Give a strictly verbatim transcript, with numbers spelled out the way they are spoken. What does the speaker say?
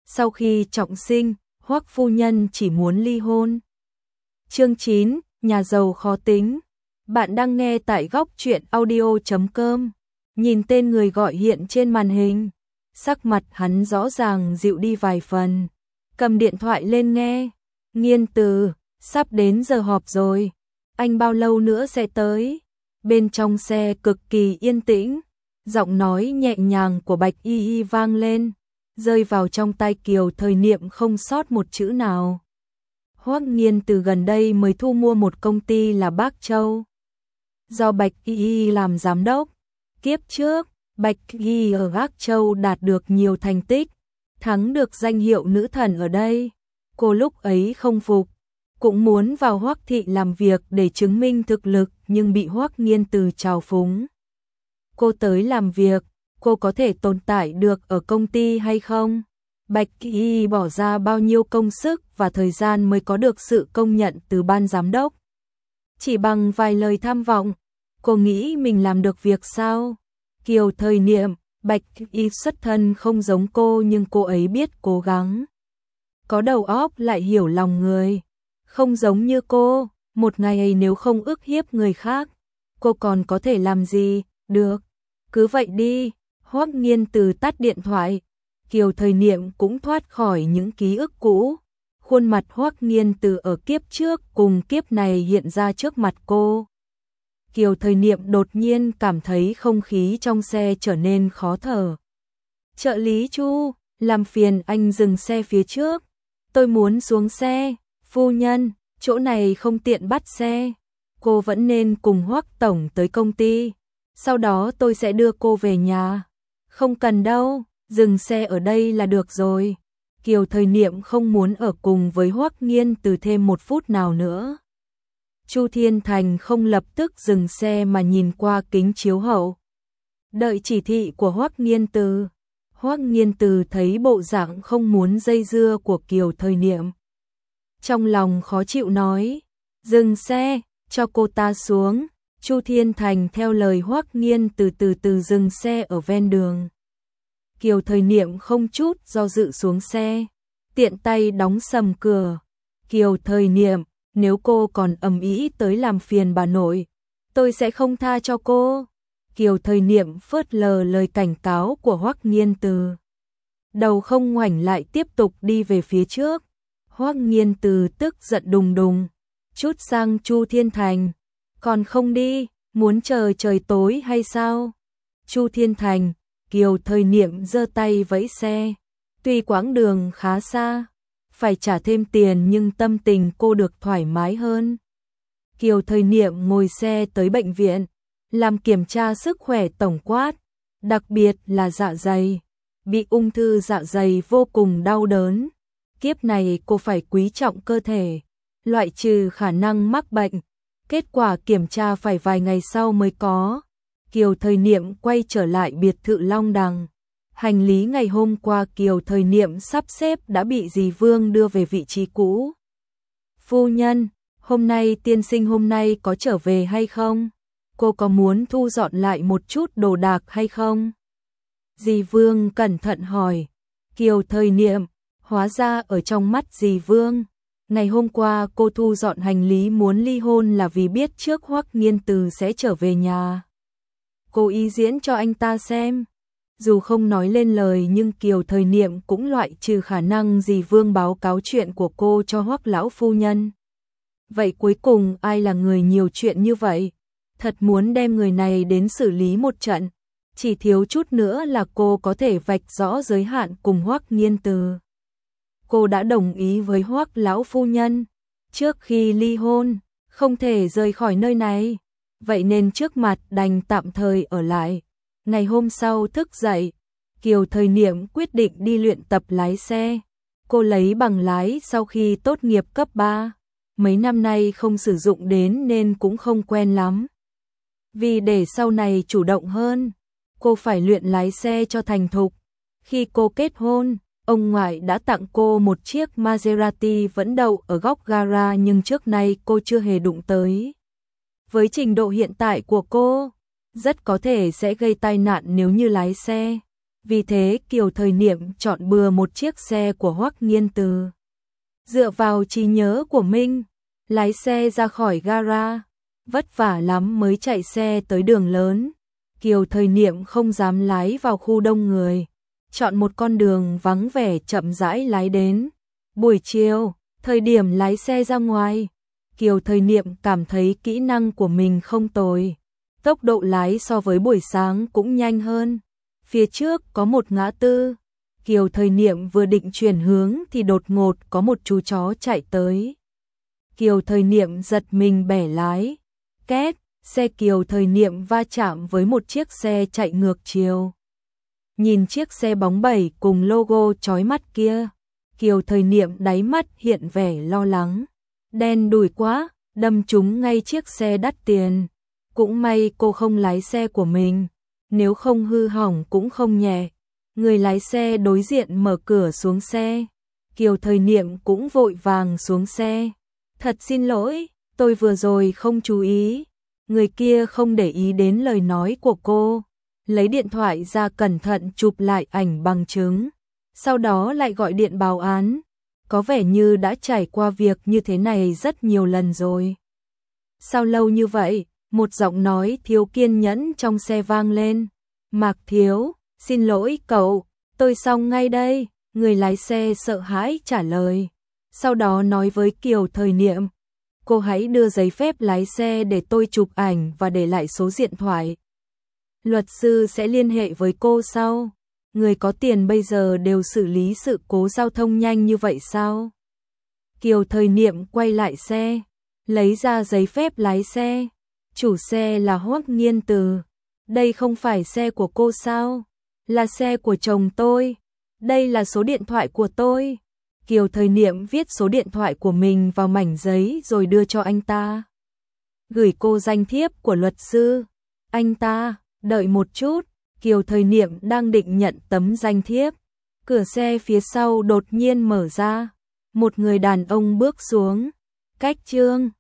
Sau khi trọng sinh, Hoắc phu nhân chỉ muốn ly hôn. Chương chín, nhà giàu khó tính. Bạn đang nghe tại góc truyện audio chấm com. Nhìn tên người gọi hiện trên màn hình, sắc mặt hắn rõ ràng dịu đi vài phần. Cầm điện thoại lên nghe. Nghiên Từ, sắp đến giờ họp rồi. Anh bao lâu nữa sẽ tới? Bên trong xe cực kỳ yên tĩnh, giọng nói nhẹ nhàng của Bạch Y Y vang lên, rơi vào trong tai Kiều Thời Niệm không sót một chữ nào. Hoắc Nghiên từ gần đây mới thu mua một công ty là Bác Châu, do Bạch Y Y làm giám đốc. Kiếp trước, Bạch Y Y ở Bác Châu đạt được nhiều thành tích, thắng được danh hiệu nữ thần ở đây. Cô lúc ấy không phục, cũng muốn vào Hoắc thị làm việc để chứng minh thực lực, nhưng bị Hoắc Nghiên từ trào phúng. Cô tới làm việc, cô có thể tồn tại được ở công ty hay không? Bạch Y Y bỏ ra bao nhiêu công sức và thời gian mới có được sự công nhận từ ban giám đốc? Chỉ bằng vài lời tham vọng, cô nghĩ mình làm được việc sao? Kiều Thời Niệm, Bạch Y Y xuất thân không giống cô nhưng cô ấy biết cố gắng. Có đầu óc lại hiểu lòng người. Không giống như cô, một ngày ấy nếu không ức hiếp người khác, cô còn có thể làm gì? Được, cứ vậy đi. Hoắc Nghiên từ tắt điện thoại. Kiều Thời Niệm cũng thoát khỏi những ký ức cũ. Khuôn mặt Hoắc Nghiên từ ở kiếp trước cùng kiếp này hiện ra trước mặt cô. Kiều Thời Niệm đột nhiên cảm thấy không khí trong xe trở nên khó thở. Trợ lý Chu, làm phiền anh dừng xe phía trước. Tôi muốn xuống xe. Phu nhân, chỗ này không tiện bắt xe. Cô vẫn nên cùng Hoắc tổng tới công ty. Sau đó tôi sẽ đưa cô về nhà. Không cần đâu, dừng xe ở đây là được rồi. Kiều Thời Niệm không muốn ở cùng với Hoắc Nghiên từ thêm một phút nào nữa. Chu Thiên Thành không lập tức dừng xe mà nhìn qua kính chiếu hậu. Đợi chỉ thị của Hoắc Nghiên từ. Hoắc Nghiên từ thấy bộ dạng không muốn dây dưa của Kiều Thời Niệm. Trong lòng khó chịu nói, dừng xe, cho cô ta xuống. Chu Thiên Thành theo lời Hoắc Nghiên từ từ từ dừng xe ở ven đường. Kiều Thời Niệm không chút do dự xuống xe, tiện tay đóng sầm cửa. Kiều Thời Niệm, nếu cô còn ầm ĩ tới làm phiền bà nội, tôi sẽ không tha cho cô. Kiều Thời Niệm phớt lờ lời cảnh cáo của Hoắc Nghiên từ. Đầu không ngoảnh lại tiếp tục đi về phía trước. Hoắc Nghiên từ tức giận đùng đùng, chút sang Chu Thiên Thành. Còn không đi, muốn chờ trời tối hay sao? Chu Thiên Thành, Kiều Thời Niệm giơ tay vẫy xe. Tuy quãng đường khá xa, phải trả thêm tiền nhưng tâm tình cô được thoải mái hơn. Kiều Thời Niệm ngồi xe tới bệnh viện, làm kiểm tra sức khỏe tổng quát, đặc biệt là dạ dày. Bị ung thư dạ dày vô cùng đau đớn. Kiếp này cô phải quý trọng cơ thể, loại trừ khả năng mắc bệnh. Kết quả kiểm tra phải vài ngày sau mới có. Kiều Thời Niệm quay trở lại biệt thự Long Đằng. Hành lý ngày hôm qua Kiều Thời Niệm sắp xếp đã bị dì Vương đưa về vị trí cũ. Phu nhân, hôm nay tiên sinh hôm nay có trở về hay không? Cô có muốn thu dọn lại một chút đồ đạc hay không? Dì Vương cẩn thận hỏi. Kiều Thời Niệm, hóa ra ở trong mắt dì Vương, ngày hôm qua cô thu dọn hành lý muốn ly hôn là vì biết trước Hoắc Nghiên từ sẽ trở về nhà. Cô ý diễn cho anh ta xem. Dù không nói lên lời nhưng Kiều Thời Niệm cũng loại trừ khả năng dì Vương báo cáo chuyện của cô cho Hoắc lão phu nhân. Vậy cuối cùng ai là người nhiều chuyện như vậy? Thật muốn đem người này đến xử lý một trận. Chỉ thiếu chút nữa là cô có thể vạch rõ giới hạn cùng Hoắc Nghiên từ. Cô đã đồng ý với Hoắc lão phu nhân, trước khi ly hôn, không thể rời khỏi nơi này. Vậy nên trước mặt đành tạm thời ở lại. Ngày hôm sau thức dậy, Kiều Thời Niệm quyết định đi luyện tập lái xe. Cô lấy bằng lái sau khi tốt nghiệp cấp ba. Mấy năm nay không sử dụng đến nên cũng không quen lắm. Vì để sau này chủ động hơn, cô phải luyện lái xe cho thành thục. Khi cô kết hôn, ông ngoại đã tặng cô một chiếc Maserati vẫn đậu ở góc gara nhưng trước nay cô chưa hề đụng tới. Với trình độ hiện tại của cô, rất có thể sẽ gây tai nạn nếu như lái xe. Vì thế Kiều Thời Niệm chọn bừa một chiếc xe của Hoắc Nghiên Từ. Dựa vào trí nhớ của mình, lái xe ra khỏi gara, vất vả lắm mới chạy xe tới đường lớn. Kiều Thời Niệm không dám lái vào khu đông người, chọn một con đường vắng vẻ chậm rãi lái đến. Buổi chiều, thời điểm lái xe ra ngoài, Kiều Thời Niệm cảm thấy kỹ năng của mình không tồi. Tốc độ lái so với buổi sáng cũng nhanh hơn. Phía trước có một ngã tư. Kiều Thời Niệm vừa định chuyển hướng thì đột ngột có một chú chó chạy tới. Kiều Thời Niệm giật mình bẻ lái. Két, xe Kiều Thời Niệm va chạm với một chiếc xe chạy ngược chiều. Nhìn chiếc xe bóng bẩy cùng logo chói mắt kia, Kiều Thời Niệm đáy mắt hiện vẻ lo lắng. Đen đủi quá, đâm trúng ngay chiếc xe đắt tiền. Cũng may cô không lái xe của mình, nếu không hư hỏng cũng không nhẹ. Người lái xe đối diện mở cửa xuống xe. Kiều Thời Niệm cũng vội vàng xuống xe. Thật xin lỗi, tôi vừa rồi không chú ý. Người kia không để ý đến lời nói của cô, lấy điện thoại ra cẩn thận chụp lại ảnh bằng chứng, sau đó lại gọi điện báo án. Có vẻ như đã trải qua việc như thế này rất nhiều lần rồi. Sao lâu như vậy? Một giọng nói thiếu kiên nhẫn trong xe vang lên. Mạc Thiếu, xin lỗi cậu, tôi xong ngay đây. Người lái xe sợ hãi trả lời. Sau đó nói với Kiều Thời Niệm, cô hãy đưa giấy phép lái xe để tôi chụp ảnh và để lại số điện thoại. Luật sư sẽ liên hệ với cô sau. Người có tiền bây giờ đều xử lý sự cố giao thông nhanh như vậy sao? Kiều Thời Niệm quay lại xe, lấy ra giấy phép lái xe. Chủ xe là Hoắc Nghiên Từ. Đây không phải xe của cô sao? Là xe của chồng tôi. Đây là số điện thoại của tôi. Kiều Thời Niệm viết số điện thoại của mình vào mảnh giấy rồi đưa cho anh ta. Gửi cô danh thiếp của luật sư. Anh ta, đợi một chút. Kiều Thời Niệm đang định nhận tấm danh thiếp. Cửa xe phía sau đột nhiên mở ra. Một người đàn ông bước xuống. Cách chương